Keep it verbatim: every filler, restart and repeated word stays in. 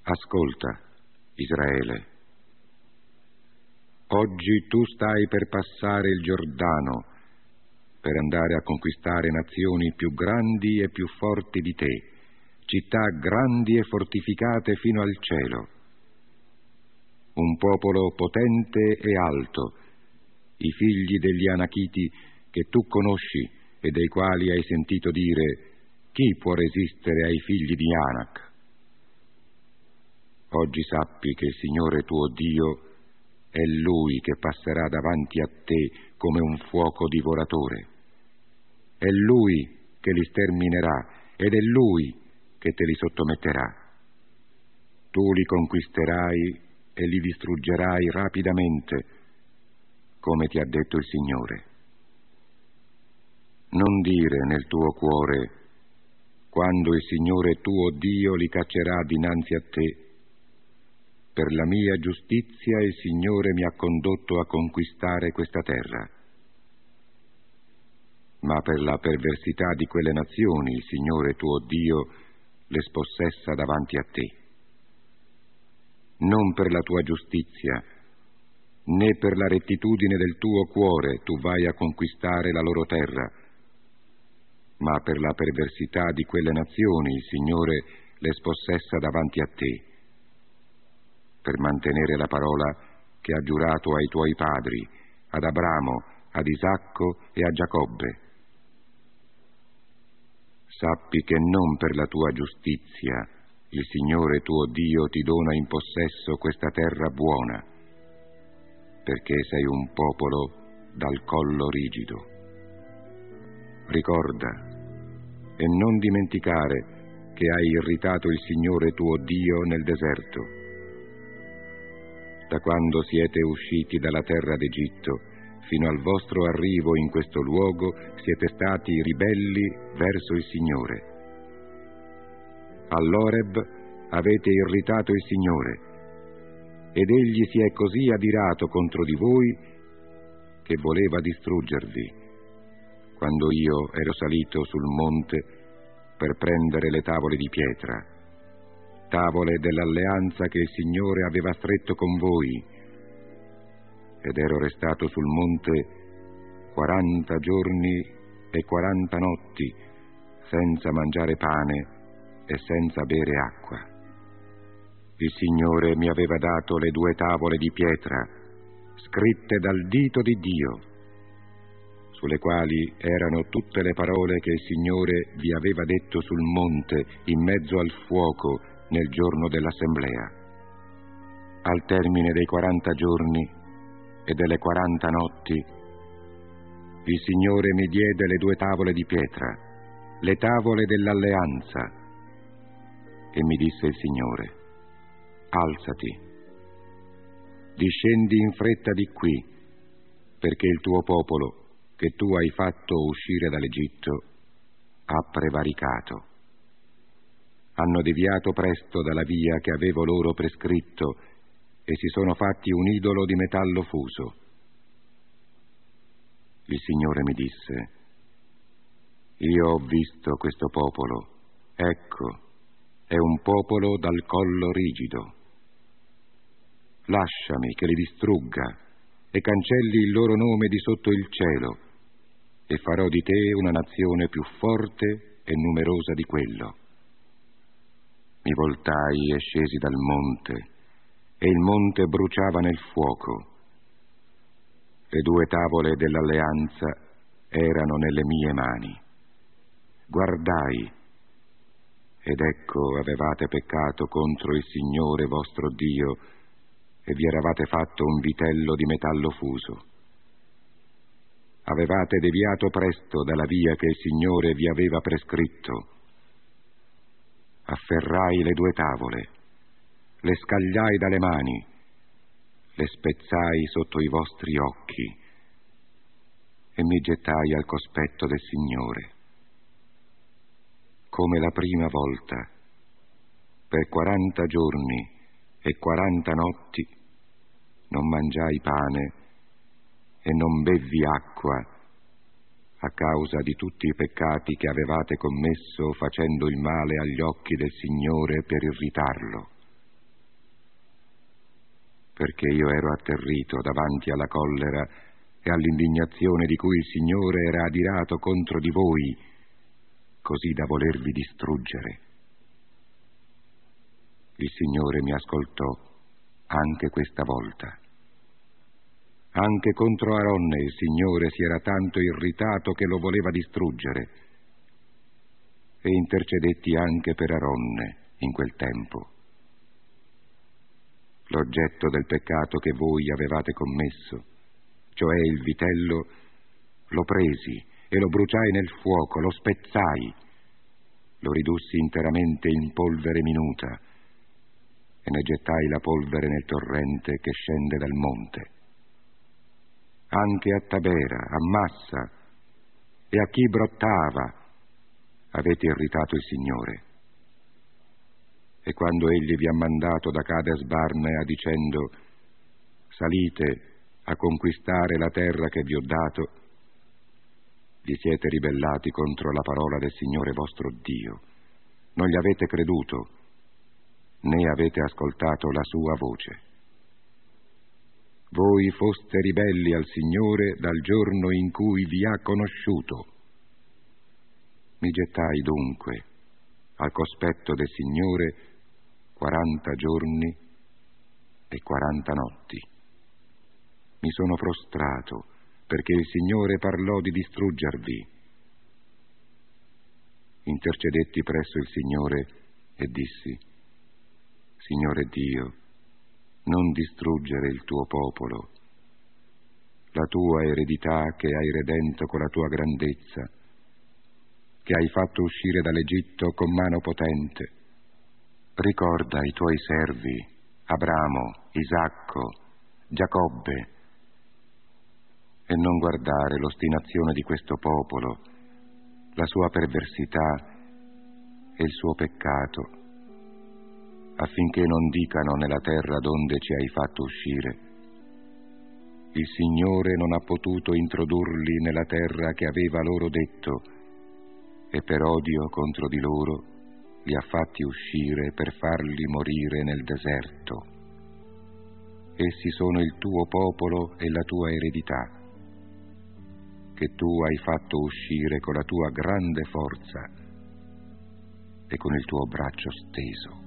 Ascolta, Israele. Oggi tu stai per passare il Giordano, per andare a conquistare nazioni più grandi e più forti di te, città grandi e fortificate fino al cielo. Un popolo potente e alto, i figli degli Anachiti che tu conosci e dei quali hai sentito dire: chi può resistere ai figli di Anak? Oggi sappi che il Signore tuo Dio è Lui che passerà davanti a te come un fuoco divoratore. È Lui che li sterminerà ed è Lui che te li sottometterà. Tu li conquisterai e li distruggerai rapidamente, come ti ha detto il Signore. Non dire nel tuo cuore: quando il Signore tuo Dio li caccerà dinanzi a te. Per la mia giustizia il Signore mi ha condotto a conquistare questa terra. Ma per la perversità di quelle nazioni il Signore tuo Dio le spossessa davanti a te. Non per la tua giustizia, né per la rettitudine del tuo cuore tu vai a conquistare la loro terra, ma per la perversità di quelle nazioni il Signore le spossessa davanti a te, per mantenere la parola che ha giurato ai tuoi padri, ad Abramo, ad Isacco e a Giacobbe. Sappi che non per la tua giustizia il Signore tuo Dio ti dona in possesso questa terra buona, perché sei un popolo dal collo rigido. Ricorda e non dimenticare che hai irritato il Signore tuo Dio nel deserto. Da quando siete usciti dalla terra d'Egitto fino al vostro arrivo in questo luogo siete stati ribelli verso il Signore. All'Oreb avete irritato il Signore, ed egli si è così adirato contro di voi che voleva distruggervi, quando io ero salito sul monte per prendere le tavole di pietra, tavole dell'alleanza che il Signore aveva stretto con voi, ed ero restato sul monte quaranta giorni e quaranta notti senza mangiare pane e senza bere acqua. Il Signore mi aveva dato le due tavole di pietra, scritte dal dito di Dio, sulle quali erano tutte le parole che il Signore vi aveva detto sul monte in mezzo al fuoco nel giorno dell'assemblea. Al termine dei quaranta giorni e delle quaranta notti, il Signore mi diede le due tavole di pietra, le tavole dell'alleanza, e mi disse il Signore: alzati, discendi in fretta di qui, perché il tuo popolo, che tu hai fatto uscire dall'Egitto, ha prevaricato. Hanno deviato presto dalla via che avevo loro prescritto e si sono fatti un idolo di metallo fuso. Il Signore mi disse: io ho visto questo popolo, ecco, è un popolo dal collo rigido. Lasciami che li distrugga e cancelli il loro nome di sotto il cielo, e farò di te una nazione più forte e numerosa di quello. Mi voltai e scesi dal monte, e il monte bruciava nel fuoco. Le due tavole dell'alleanza erano nelle mie mani. Guardai, ed ecco avevate peccato contro il Signore vostro Dio, e vi eravate fatto un vitello di metallo fuso. Avevate deviato presto dalla via che il Signore vi aveva prescritto. Afferrai le due tavole, le scagliai dalle mani, le spezzai sotto i vostri occhi e mi gettai al cospetto del Signore. Come la prima volta, per quaranta giorni e quaranta notti non mangiai pane e non bevvi acqua a causa di tutti i peccati che avevate commesso facendo il male agli occhi del Signore per irritarlo. perché io ero atterrito davanti alla collera e all'indignazione di cui il Signore era adirato contro di voi, così da volervi distruggere. Il Signore mi ascoltò anche questa volta. Anche contro Aronne il Signore si era tanto irritato che lo voleva distruggere, e intercedetti anche per Aronne in quel tempo. L'oggetto del peccato che voi avevate commesso, cioè il vitello, lo presi e lo bruciai nel fuoco, lo spezzai, lo ridussi interamente in polvere minuta e ne gettai la polvere nel torrente che scende dal monte. Anche a Tabera, a Massa e a chi brottava avete irritato il Signore. E quando egli vi ha mandato da Cades Barnea dicendo: salite a conquistare la terra che vi ho dato, vi siete ribellati contro la parola del Signore vostro Dio, non gli avete creduto, né avete ascoltato la sua voce. Voi foste ribelli al Signore dal giorno in cui vi ha conosciuto. Mi gettai dunque al cospetto del Signore quaranta giorni e quaranta notti. Mi sono prostrato perché il Signore parlò di distruggervi. Intercedetti presso il Signore e dissi: Signore Dio, non distruggere il tuo popolo, la tua eredità che hai redento con la tua grandezza, che hai fatto uscire dall'Egitto con mano potente. Ricorda i tuoi servi, Abramo, Isacco, Giacobbe, e non guardare l'ostinazione di questo popolo, la sua perversità e il suo peccato, affinché non dicano nella terra donde ci hai fatto uscire: il Signore non ha potuto introdurli nella terra che aveva loro detto, e per odio contro di loro li ha fatti uscire per farli morire nel deserto. Essi sono il tuo popolo e la tua eredità, che tu hai fatto uscire con la tua grande forza e con il tuo braccio steso.